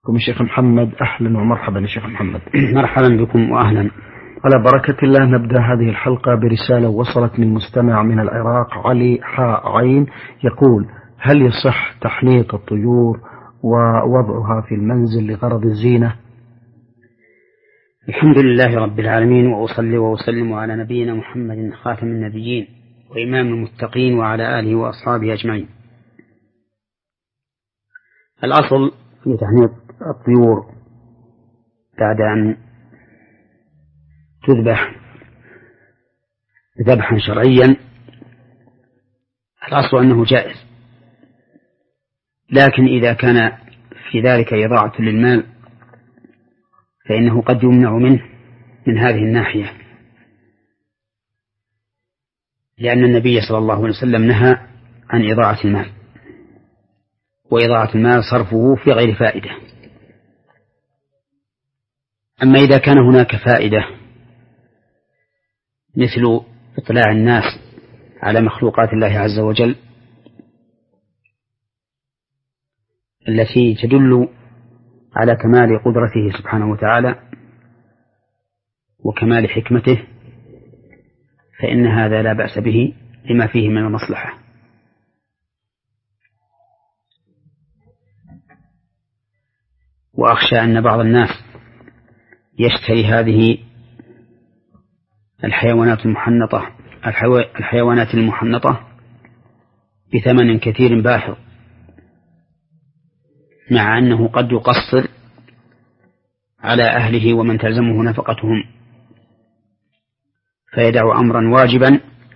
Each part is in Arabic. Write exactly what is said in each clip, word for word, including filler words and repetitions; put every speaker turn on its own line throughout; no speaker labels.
كم الشيخ محمد، أهلا ومرحبا يا شيخ محمد.
مرحبا بكم وأهلا.
على بركة الله نبدأ هذه الحلقة برسالة وصلت من مستمع من العراق علي حاء عين، يقول: هل يصح تحنيط الطيور ووضعها في المنزل لغرض الزينة؟
الحمد لله رب العالمين، وأصلي وأسلم على نبينا محمد خاتم النبيين وإمام المتقين وعلى آله وأصحابه أجمعين. الأصل في تحنيط الطيور بعد أن تذبح ذبحا شرعيا الأصل أنه جائز، لكن إذا كان في ذلك إضاعة للمال فإنه قد يمنع منه من هذه الناحية، لأن النبي صلى الله عليه وسلم نهى عن إضاعة المال، وإضاعة المال صرفه في غير فائدة. أما إذا كان هناك فائدة مثل إطلاع الناس على مخلوقات الله عز وجل التي تدل على كمال قدرته سبحانه وتعالى وكمال حكمته، فإن هذا لا بأس به لما فيه من المصلحة. وأخشى أن بعض الناس يشتري هذه الحيوانات المحنطة الحيوانات المحنطة بثمن كثير باهظ، مع أنه قد يقصر على أهله ومن تلزمه نفقتهم، فيدع أمرا واجبا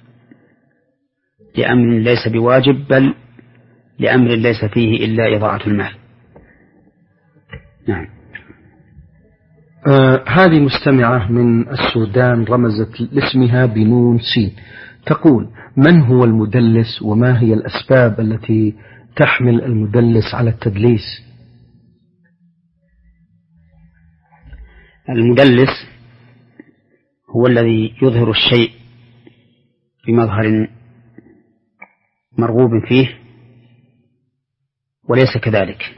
لأمر ليس بواجب، بل لأمر ليس فيه إلا إضاعة المال. نعم.
آه هذه مستمعة من السودان رمزت لاسمها بنون سين، تقول: من هو المدلس وما هي الأسباب التي تحمل المدلس على التدليس؟
المدلس هو الذي يظهر الشيء بمظهر مرغوب فيه وليس كذلك،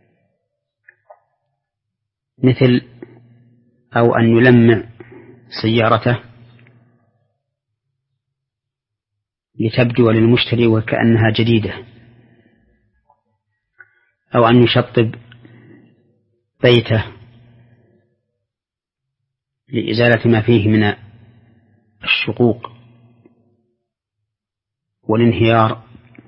مثل أو أن يلمع سيارته لتبدو للمشتري وكأنها جديدة، أو أن يشطب بيته لإزالة ما فيه من الشقوق والانهيار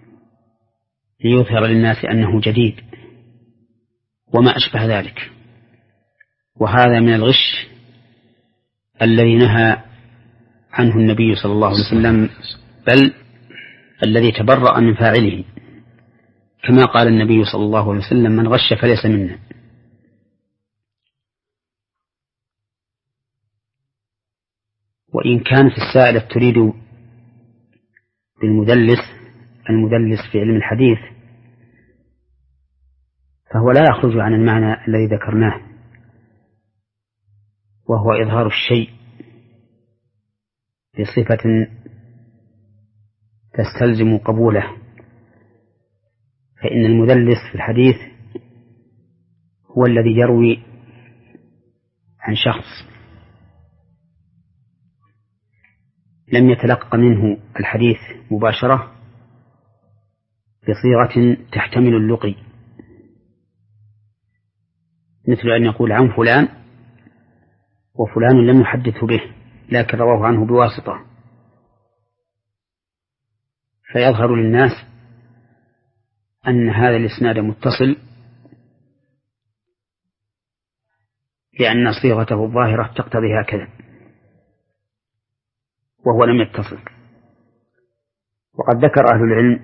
ليظهر للناس أنه جديد وما أشبه ذلك. وهذا من الغش الذي نهى عنه النبي صلى الله عليه وسلم، بل الذي تبرأ من فاعله، كما قال النبي صلى الله عليه وسلم: من غش فليس منا. وإن كانت السائلة تريد بالمدلس المدلس في علم الحديث فهو لا يخرج عن المعنى الذي ذكرناه، وهو إظهار الشيء بصفة تستلزم قبوله، فإن المدلس في الحديث هو الذي يروي عن شخص لم يتلقى منه الحديث مباشرة بصيغة تحتمل اللقي، مثل أن يقول عن فلان وفلان لم يحدثه به لكن رواه عنه بواسطة، فيظهر للناس أن هذا الإسناد متصل لأن صيغته الظاهرة تقتضي هكذا وهو لم يتصل. وقد ذكر أهل العلم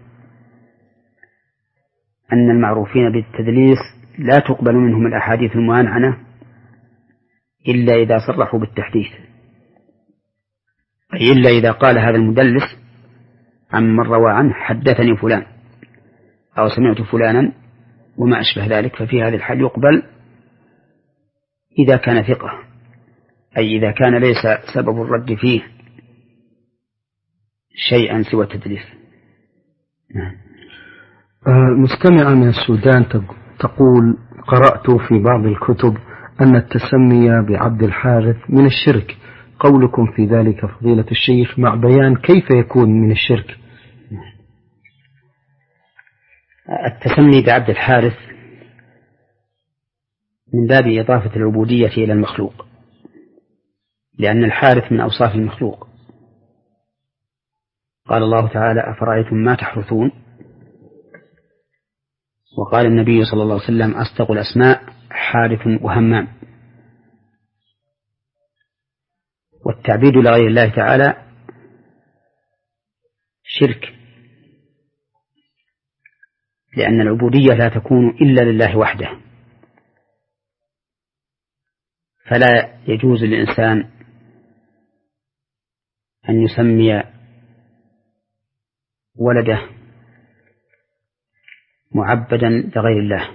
أن المعروفين بالتدليس لا تقبل منهم الأحاديث المعنعنة إلا إذا صرحوا بالتحديث، أي إلا إذا قال هذا المدلس عن من روى عنه: حدثني فلان أو سمعت فلانا وما أشبه ذلك، ففي هذه الحال يقبل إذا كان ثقة، أي إذا كان ليس سبب الرد فيه شيئا سوى التدليس.
مستمعة من السودان تقول: قرأت في بعض الكتب أن التسمي بعبد الحارث من الشرك، قولكم في ذلك فضيلة الشيخ مع بيان كيف يكون من الشرك؟
التسمي بعبد الحارث من باب إضافة العبودية إلى المخلوق، لأن الحارث من أوصاف المخلوق. قال الله تعالى: أفرأيتم ما تحرثون. وقال النبي صلى الله عليه وسلم: أصدق الأسماء حارث وهمام. والتعبيد لغير الله تعالى شرك، لأن العبودية لا تكون إلا لله وحده، فلا يجوز للإنسان أن يسمي ولده معبدا لغير الله.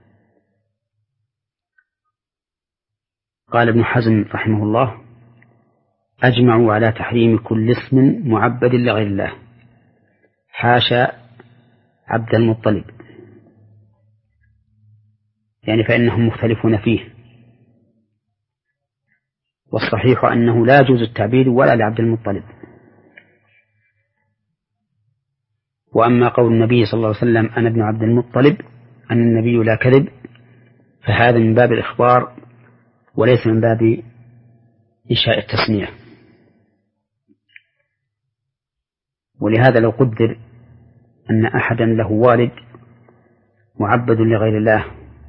قال ابن حزم رحمه الله: أجمعوا على تحريم كل اسم معبد لغير الله، حاشا عبد المطلب، يعني فإنهم مختلفون فيه. والصحيح أنه لا يجوز التعبيد ولا لعبد المطلب. وأما قول النبي صلى الله عليه وسلم: أنا ابن عبد المطلب، أن النبي لا كذب، فهذا من باب الإخبار وليس من باب إنشاء التسمية. ولهذا لو قدر أن أحدا له والد معبد لغير الله،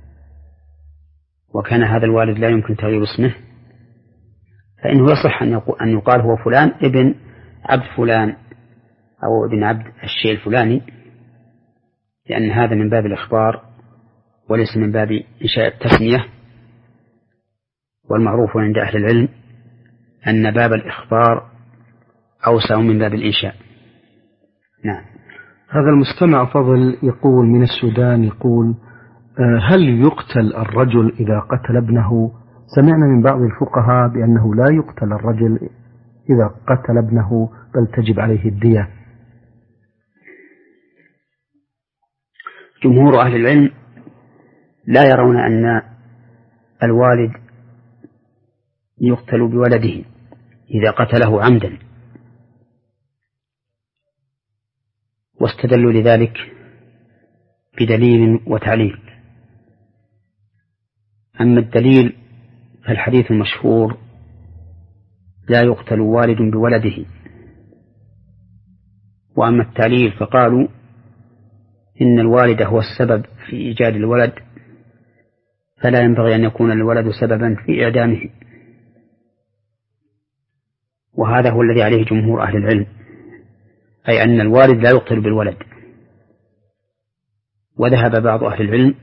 وكان هذا الوالد لا يمكن تغيير اسمه، فإنه يصح أن يقال هو فلان ابن عبد فلان أو ابن عبد الشيء الفلاني، لأن هذا من باب الإخبار وليس من باب إنشاء التسمية. والمعروف عند أهل العلم أن باب الإخبار أوسع من باب الإنشاء. نعم.
هذا المستمع فضل يقول من السودان، يقول: هل يقتل الرجل إذا قتل ابنه؟ سمعنا من بعض الفقهاء بأنه لا يقتل الرجل إذا قتل ابنه، بل تجب عليه الدية.
جمهور أهل العلم لا يرون أن الوالد يقتل بولده إذا قتله عمدا، واستدلوا لذلك بدليل وتعليل. أما الدليل فالحديث المشهور: لا يقتل والد بولده. وأما التعليل فقالوا إن الوالد هو السبب في إيجاد الولد، فلا ينبغي أن يكون الولد سببا في إعدامه. وهذا هو الذي عليه جمهور أهل العلم، أي أن الوالد لا يقتل بالولد. وذهب بعض أهل العلم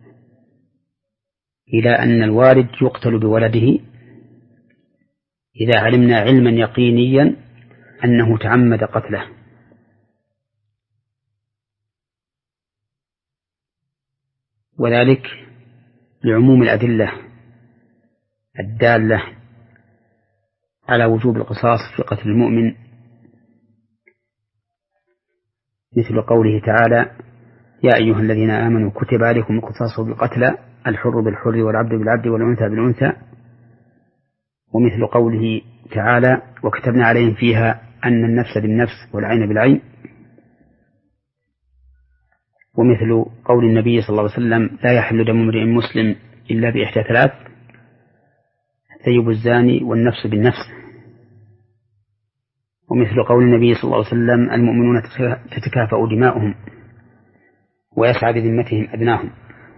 إلى أن الوالد يقتل بولده إذا علمنا علما يقينيا أنه تعمد قتله. وذلك لعموم الأدلة الدالة على وجوب القصاص في قتل المؤمن، مثل قوله تعالى: يا أيها الذين آمنوا كتب عليكم القصاص بالقتلى، الحر بالحر والعبد بالعبد والأنثى بالأنثى. ومثل قوله تعالى: وكتبنا عليهم فيها أن النفس بالنفس والعين بالعين. ومثل قول النبي صلى الله عليه وسلم: لا يحل دم امرئ مسلم إلا بإحدى ثلاث: الثيب الزاني والنفس بالنفس. ومثل قول النبي صلى الله عليه وسلم: المؤمنون تتكافأ دماؤهم ويسعى بذمتهم أدناهم.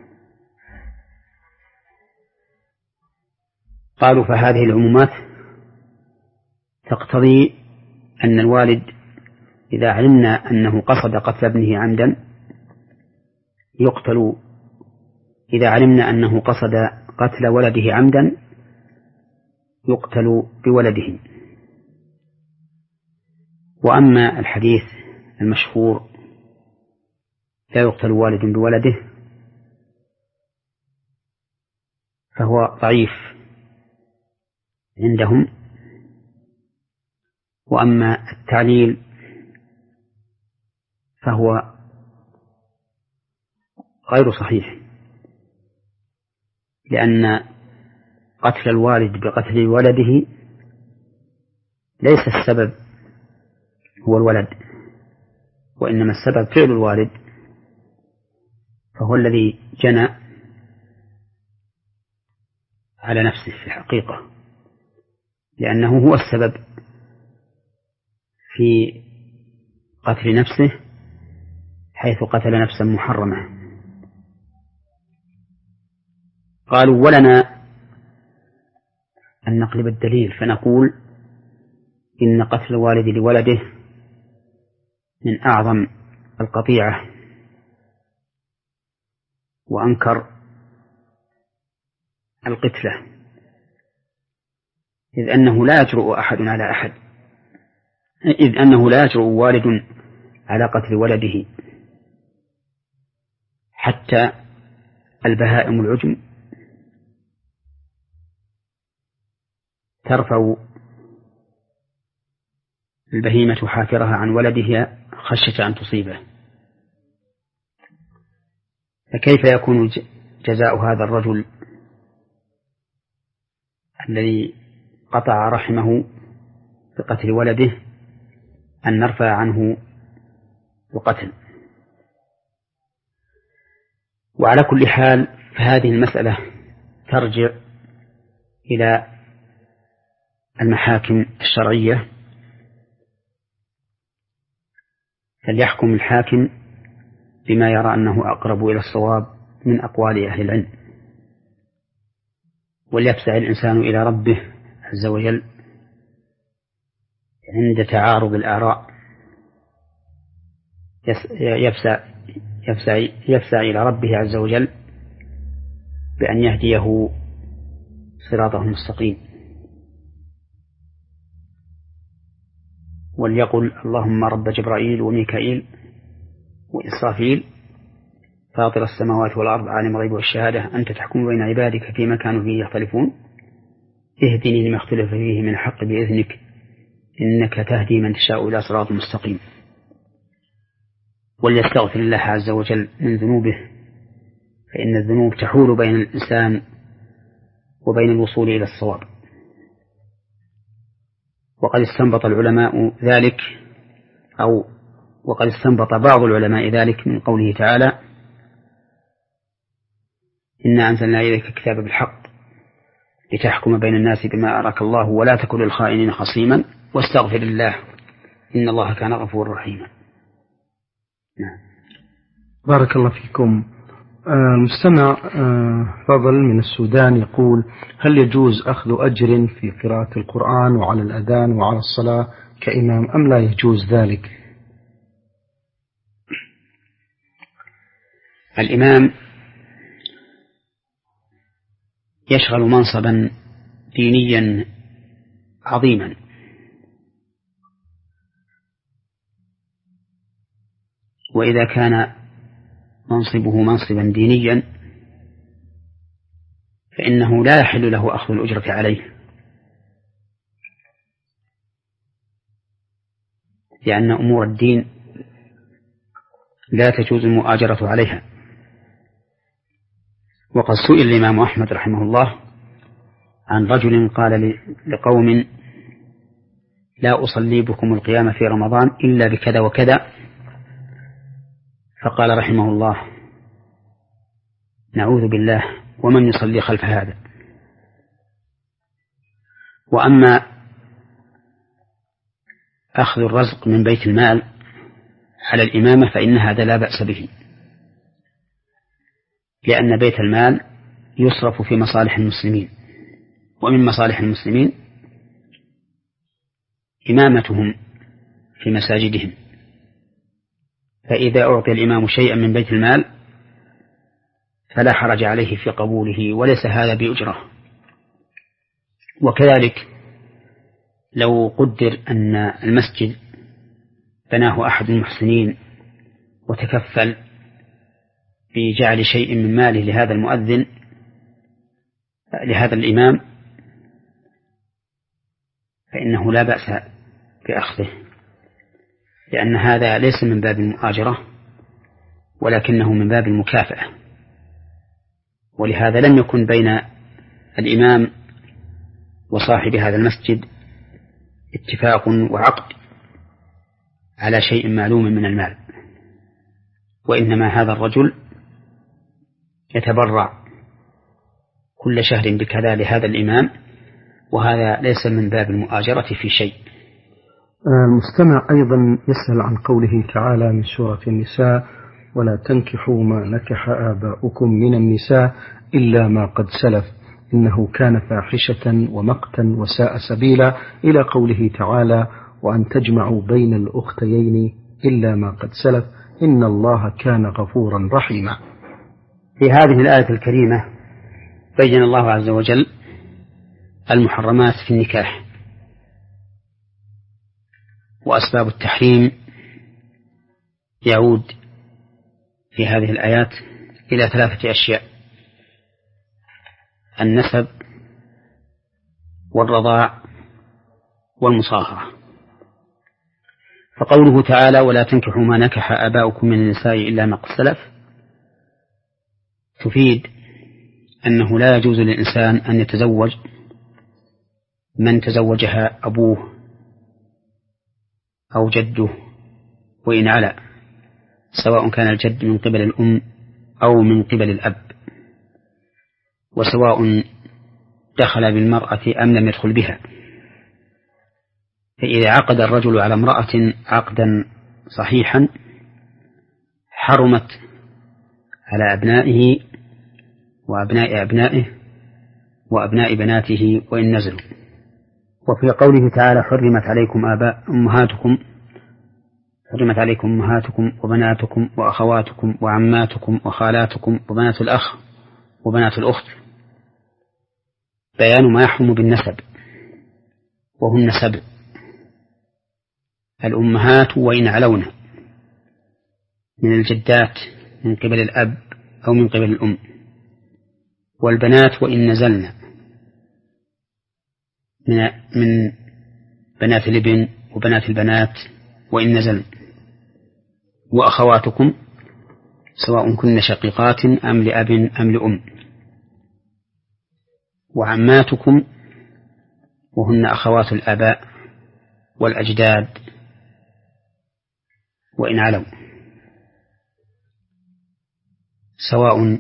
قالوا فهذه العمومات تقتضي أن الوالد إذا علمنا أنه قصد قتل ابنه عمدا يقتل، إذا علمنا أنه قصد قتل ولده عمدا يقتل بولده. وأما الحديث المشهور: لا يقتل والد بولده، فهو ضعيف عندهم. وأما التعليل فهو غير صحيح، لأن قتل الوالد بقتل ولده ليس السبب هو الولد، وإنما السبب فعل الوالد، فهو الذي جنى على نفسه في الحقيقة، لأنه هو السبب في قتل نفسه حيث قتل نفسا محرمة. قالوا ولنا أن نقلب الدليل فنقول إن قتل الوالد لولده من أعظم القطيعة، وأنكر القتلة، إذ أنه لا يجرؤ أحد على أحد إذ أنه لا يجرؤ والد على قتل ولده، حتى البهائم العجم ترفع البهيمة حافرها عن ولدها خشية أن تصيبه، فكيف يكون جزاء هذا الرجل الذي قطع رحمه بقتل ولده أن نرفع عنه القتل؟ وعلى كل حال فهذه المسألة ترجع إلى المحاكم الشرعية، فليحكم الحاكم بما يرى أنه أقرب إلى الصواب من أقوال أهل العلم، وليفزع الإنسان إلى ربه عز وجل عند تعارض الآراء، يفزع, يفزع, يفزع إلى ربه عز وجل بأن يهديه صراطه المستقيم، وليقل اللهم رب جبرائيل وميكائيل وإسرافيل فاطر السماوات والأرض عالم الغيب والشهادة أنت تحكم بين عبادك فيما كانوا فيه يختلفون اهدني لما اختلف فيه من الحق بإذنك إنك تهدي من تشاء إلى صراط مستقيم. وليستغفر الله عز وجل من ذنوبه، فإن الذنوب تحول بين الإنسان وبين الوصول إلى الصواب. وقد استنبط العلماء ذلك أو وقد استنبط بعض العلماء ذلك من قوله تعالى إنا أنزلنا إليك الكتاب بالحق لتحكم بين الناس بما أراك الله ولا تكن للخائنين خصيما واستغفر الله إن الله كان غفورا رحيما. نعم.
بارك الله فيكم. المستمع فضل من السودان يقول هل يجوز أخذ أجر في قراءة القرآن وعلى الأذان وعلى الصلاة كإمام أم لا يجوز ذلك؟
الإمام يشغل منصبا دينيا عظيما، وإذا كان منصبه منصبا دينيا فإنه لا يحل له أخذ الأجرة عليه، لأن أمور الدين لا تجوز المؤاجرة عليها. وقد سئل الإمام أحمد رحمه الله عن رجل قال لقوم لا أصلي بكم القيام في رمضان إلا بكذا وكذا، فقال رحمه الله نعوذ بالله ومن يصلي خلف هذا. وأما أخذ الرزق من بيت المال على الإمامة فإن هذا لا بأس به، لأن بيت المال يصرف في مصالح المسلمين، ومن مصالح المسلمين إمامتهم في مساجدهم، فإذا أعطي الإمام شيئا من بيت المال فلا حرج عليه في قبوله، وليس هذا بأجرة. وكذلك لو قدر أن المسجد بناه أحد المحسنين وتكفل بجعل شيء من ماله لهذا المؤذن لهذا الإمام فإنه لا بأس بأخذه، لأن هذا ليس من باب المؤاجرة ولكنه من باب المكافأة. ولهذا لم يكن بين الإمام وصاحب هذا المسجد اتفاق وعقد على شيء معلوم من المال، وإنما هذا الرجل يتبرع كل شهر بكذا لهذا الإمام، وهذا ليس من باب المؤاجرة في شيء.
المستمع أيضا يسأل عن قوله تعالى من سورة النساء: ولا تنكحوا ما نكح آباؤكم من النساء إلا ما قد سلف إنه كان فاحشة ومقتا وساء سبيلا، إلى قوله تعالى: وأن تجمعوا بين الأختيين إلا ما قد سلف إن الله كان غفورا رحيما.
في هذه الآية الكريمة بين الله عز وجل المحرمات في النكاح، وأسباب التحريم يعود في هذه الآيات إلى ثلاثة أشياء: النسب والرضاع والمصاهرة. فقوله تعالى: ولا تنكحوا ما نكح آباؤكم من النساء إلا ما قد سلف، تفيد أنه لا يجوز للإنسان أن يتزوج من تزوجها أبوه أو جده وإن علا، سواء كان الجد من قبل الأم أو من قبل الأب، وسواء دخل بالمرأة أم لم يدخل بها. فإذا عقد الرجل على امرأة عقدا صحيحا حرمت على أبنائه وأبناء أبنائه وأبناء بناته وإن نزلوا. وفي قوله تعالى: حرمت عليكم آباء أمهاتكم حرمت عليكم أمهاتكم وبناتكم وأخواتكم وعماتكم وخالاتكم وبنات الأخ وبنات الأخت، بيان ما يحرم بالنسب، وهن سبع: الأمهات وإن علون، من الجدات من قبل الأب أو من قبل الأم، والبنات وإن نزلن، من من بنات الابن وبنات البنات وإن نزلن، وأخواتكم سواء كن شقيقات أم لأب أم لأم، وعماتكم وهن أخوات الآباء والأجداد وإن علوا، سواء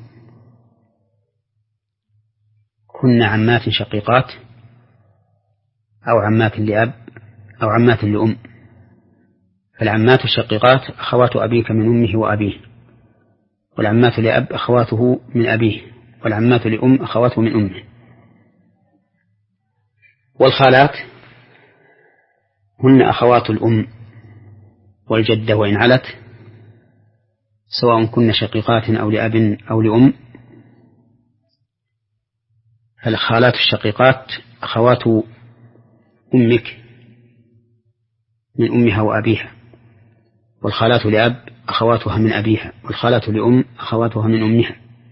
كن عمات شقيقات أو عمات لأب أو عمات لأم. فالعمات الشقيقات أخوات أبيك من أمه وأبيه، والعمات لأب أخواته من أبيه، والعمات لأم أخواته من أمه. والخالات هن أخوات الأم والجدة وإن علت، سواء كن شقيقات أو لأب أو لأم. فالخالات الشقيقات أخوات أمك من أمها وأبيها، والخالات لأب أخواتها من أبيها، والخالات لأم أخواتها من أمها.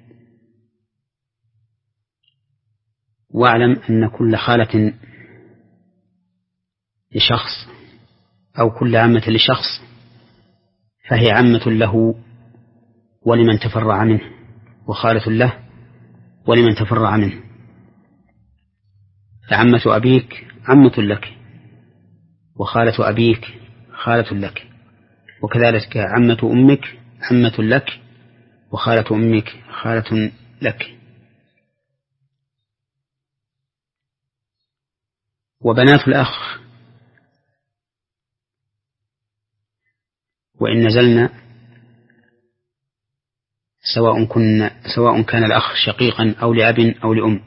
واعلم أن كل خالة لشخص أو كل عمة لشخص فهي عمة له ولمن تفرع منه، وخالة له ولمن تفرع منه. فعمة أبيك عمة لك، وخالة أبيك خالة لك، وكذلك عمة أمك عمة لك، وخالة أمك خالة لك. وبنات الأخ وإن نزلنا سواء كن سواء كان الأخ شقيقا أو لأب أو لأم.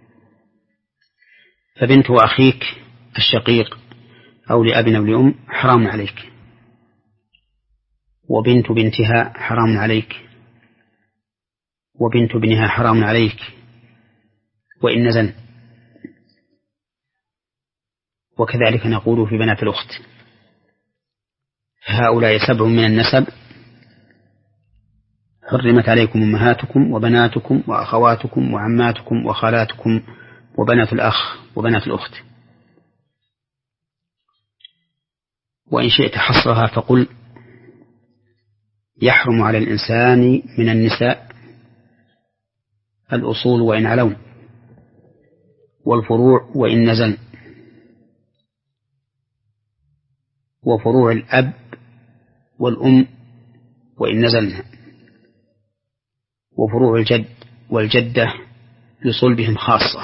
فبنت أخيك الشقيق أو لأب أو لأم حرام عليك، وبنت بنتها حرام عليك، وبنت ابنها حرام عليك وإن نزل. وكذلك نقول في بنات الأخت، هؤلاء سبع من النسب: حرمت عليكم أمهاتكم وبناتكم وأخواتكم وعماتكم وخالاتكم وبنات الأخ وبنات الأخت. وإن شئت حصرها فقل: يحرم على الإنسان من النساء الأصول وإن علون، والفروع وإن نزل، وفروع الأب والأم وإن نزلنا، وفروع الجد والجدة لصلبهم خاصة.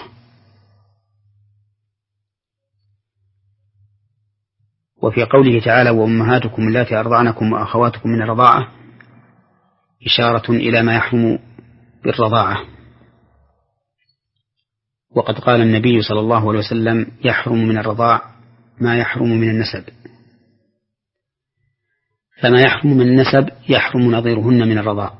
وفي قوله تعالى وأمهاتكم اللاتي أرضعنكم وأخواتكم من الرضاعة إشارة إلى ما يحرم بالرضاعة. وقد قال النبي صلى الله عليه وسلم يحرم من الرضاع ما يحرم من النسب، فما يحرم من النسب يحرم نظيرهن من الرضاع،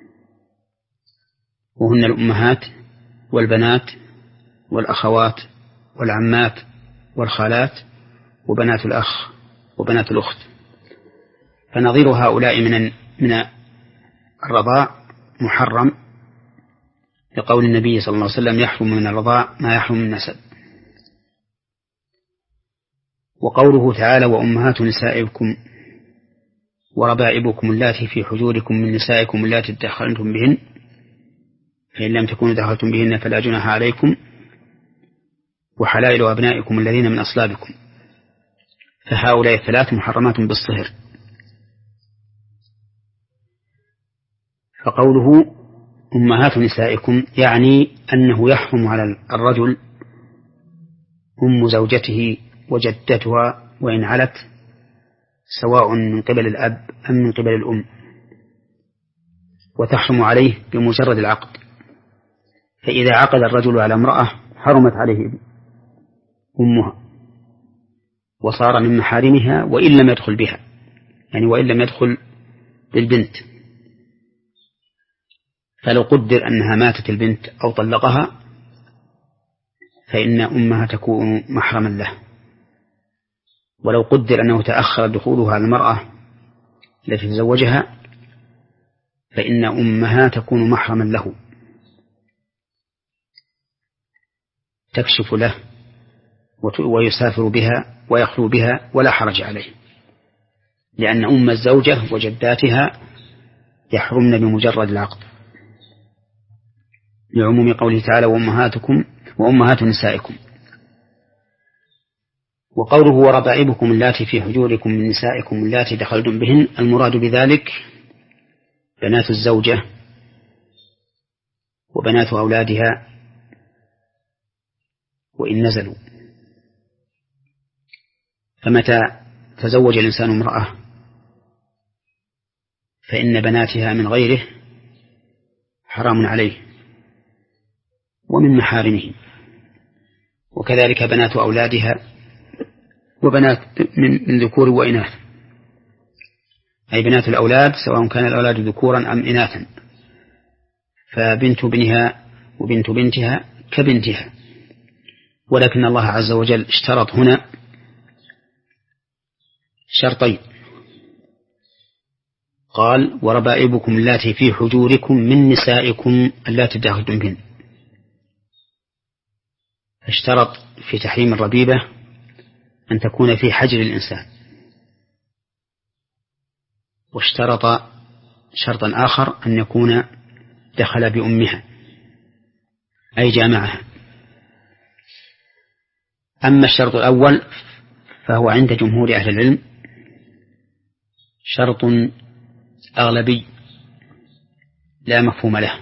وهن الأمهات والبنات والأخوات والعمات والخالات وبنات الأخ وبنات الأخت. فنظير هؤلاء من من الرضاع محرم، لقول النبي صلى الله عليه وسلم يحرم من الرضاع ما يحرم من النسب. وقوله تعالى وأمهات نسائكم وربائبكم اللاتي في حجوركم من نسائكم اللاتي دخلتم بهن فإن لم تكونوا دخلتم بهن فلا جناح عليكم وحلائل أبنائكم الذين من أصلابكم، فهؤلاء الثلاث محرمات بالصهر. فقوله أمهات نسائكم يعني أنه يحرم على الرجل أم زوجته وجدتها وإن علت، سواء من قبل الأب أم من قبل الأم، وتحرم عليه بمجرد العقد. فإذا عقد الرجل على امرأة حرمت عليه أمها وصار من محارمها وإن لم يدخل بها، يعني وإن لم يدخل بالبنت. فلو قدر أنها ماتت البنت أو طلقها فإن أمها تكون محرما له، ولو قدر أنه تأخر دخولها على المرأة التي تزوجها فإن أمها تكون محرما له، تكشف له ويسافر بها ويخلو بها ولا حرج عليه، لأن أم الزوجة وجداتها يحرمن بمجرد العقد، لعموم قوله تعالى وأمهاتكم وأمهات نسائكم. وقوله وربائبكم اللاتي في حجوركم من نسائكم اللاتي دخلتم بهن، المراد بذلك بنات الزوجة وبنات أولادها وإن نزلوا. فمتى تزوج الإنسان امرأة فإن بناتها من غيره حرام عليه ومن محارمه، وكذلك بنات أولادها وبنات من ذكور وإناث، أي بنات الأولاد سواء كان الأولاد ذكورا أم إناثا، فبنت بنها وبنت بنتها كبنتها. ولكن الله عز وجل اشترط هنا شرطين، قال وربائبكم اللاتي في حجوركم من نسائكم اللاتي دخلتم بهن، اشترط في تحريم الربيبة أن تكون في حجر الإنسان، واشترط شرطا آخر أن يكون دخل بأمها أي جامعها. أما الشرط الأول فهو عند جمهور أهل العلم شرط أغلبي لا مفهوم له،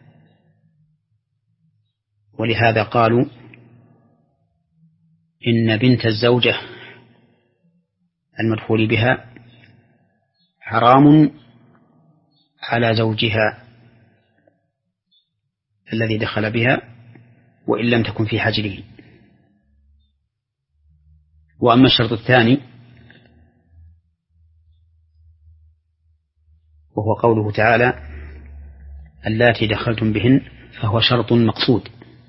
ولهذا قالوا إن بنت الزوجة المدخول بها حرام على زوجها الذي دخل بها وإن لم تكن في حجره. وأما الشرط الثاني وهو قوله تعالى اللاتي دخلتم بهن، فهو شرط مقصود،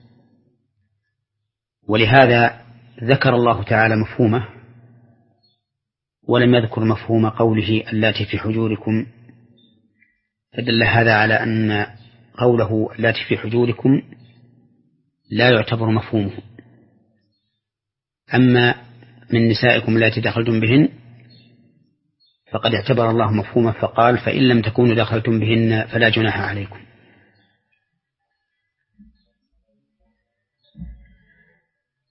ولهذا ذكر الله تعالى مفهومه ولم يذكر مفهوم قوله اللاتي في حجوركم، فدل هذا على أن قوله اللاتي في حجوركم لا يعتبر مفهومه. أما من نسائكم اللاتي دخلتم بهن فقد اعتبر الله مفهومه فقال فإن لم تكونوا دخلتم بهن فلا جناح عليكم.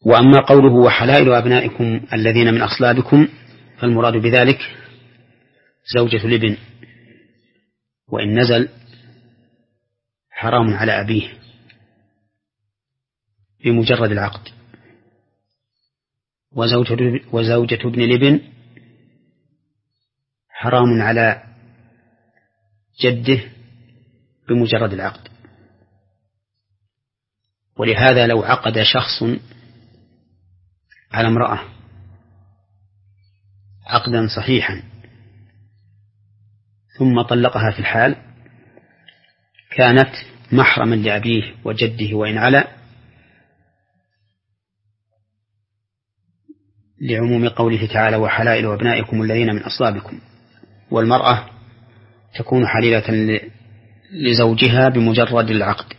وأما قوله وحلائل أبنائكم الذين من أصلابكم فالمراد بذلك زوجة الابن، وإن نزل حرام على أبيه بمجرد العقد، وزوجة, وزوجة ابن الابن حرام على جده بمجرد العقد. ولهذا لو عقد شخص على امرأة عقدا صحيحا ثم طلقها في الحال كانت محرما لأبيه وجده وإن علا، لعموم قوله تعالى وحلائل أبنائكم الذين من أصلابكم، والمرأة تكون حليلة لزوجها بمجرد العقد.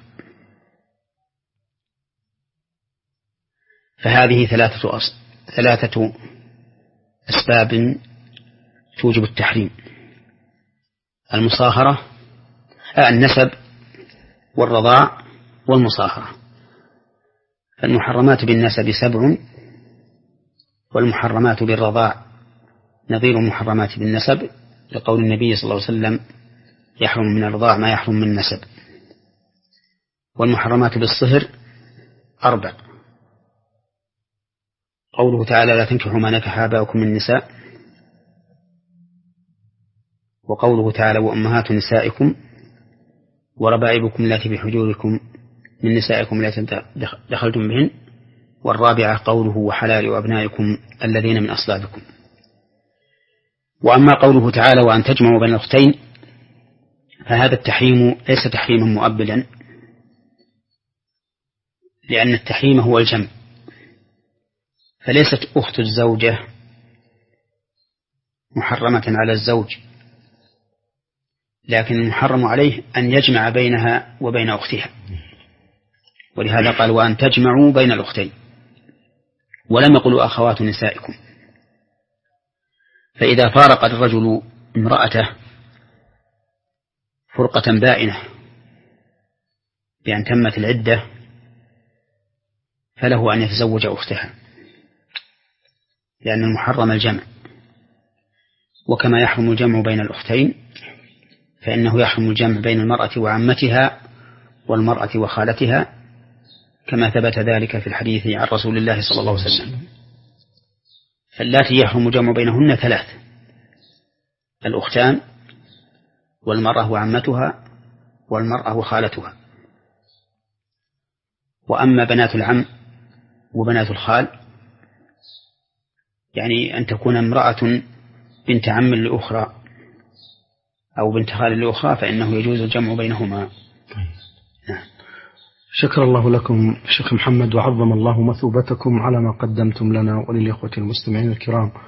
فهذه ثلاثة أصل ثلاثة أسباب توجب التحريم: المصاهرة آه النسب والرضاع والمصاهرة. فالمحرمات بالنسب سبع، والمحرمات بالرضاع نظير المحرمات بالنسب، لقول النبي صلى الله عليه وسلم يحرم من الرضاع ما يحرم من النسب. والمحرمات بالصهر أربع، قوله تعالى لا تنكحوا ما نكح آباؤكم من النساء، وقوله تعالى وأمهات نسائكم وربائبكم التي بحجوركم من نسائكم التي دخلتم بهن، والرابعة قوله وحلال أبنائكم الذين من أصلابكم. وأما قوله تعالى وأن تجمعوا بين الأختين فهذا التحريم ليس تحريما مؤبدا، لأن التحريم هو الجمع، فليست أخت الزوجة محرمة على الزوج، لكن المحرم عليه أن يجمع بينها وبين أختها، ولهذا قال وأن تجمعوا بين الأختين، ولم يقلوا أخوات نسائكم. فإذا فارق الرجل امرأته فرقة بائنة بأن تمت العدة فله أن يتزوج أختها، لأن المحرم الجمع، وكما يحرم الجمع بين الأختين فإنه يحرم الجمع بين المرأة وعمتها والمرأة وخالتها، كما ثبت ذلك في الحديث عن رسول الله صلى الله عليه وسلم. فاللاتي يحرم الجمع بينهن ثلاث: الأختان والمرأة وعمتها والمرأة وخالتها. وأما بنات العم وبنات الخال، يعني أن تكون امرأة بنت عم لأخرى أو بنت خال لأخرى فإنه يجوز الجمع بينهما.
نعم. شكر الله لكم شيخ محمد، وعظم الله مثوبتكم على ما قدمتم لنا وللإخوة المستمعين الكرام.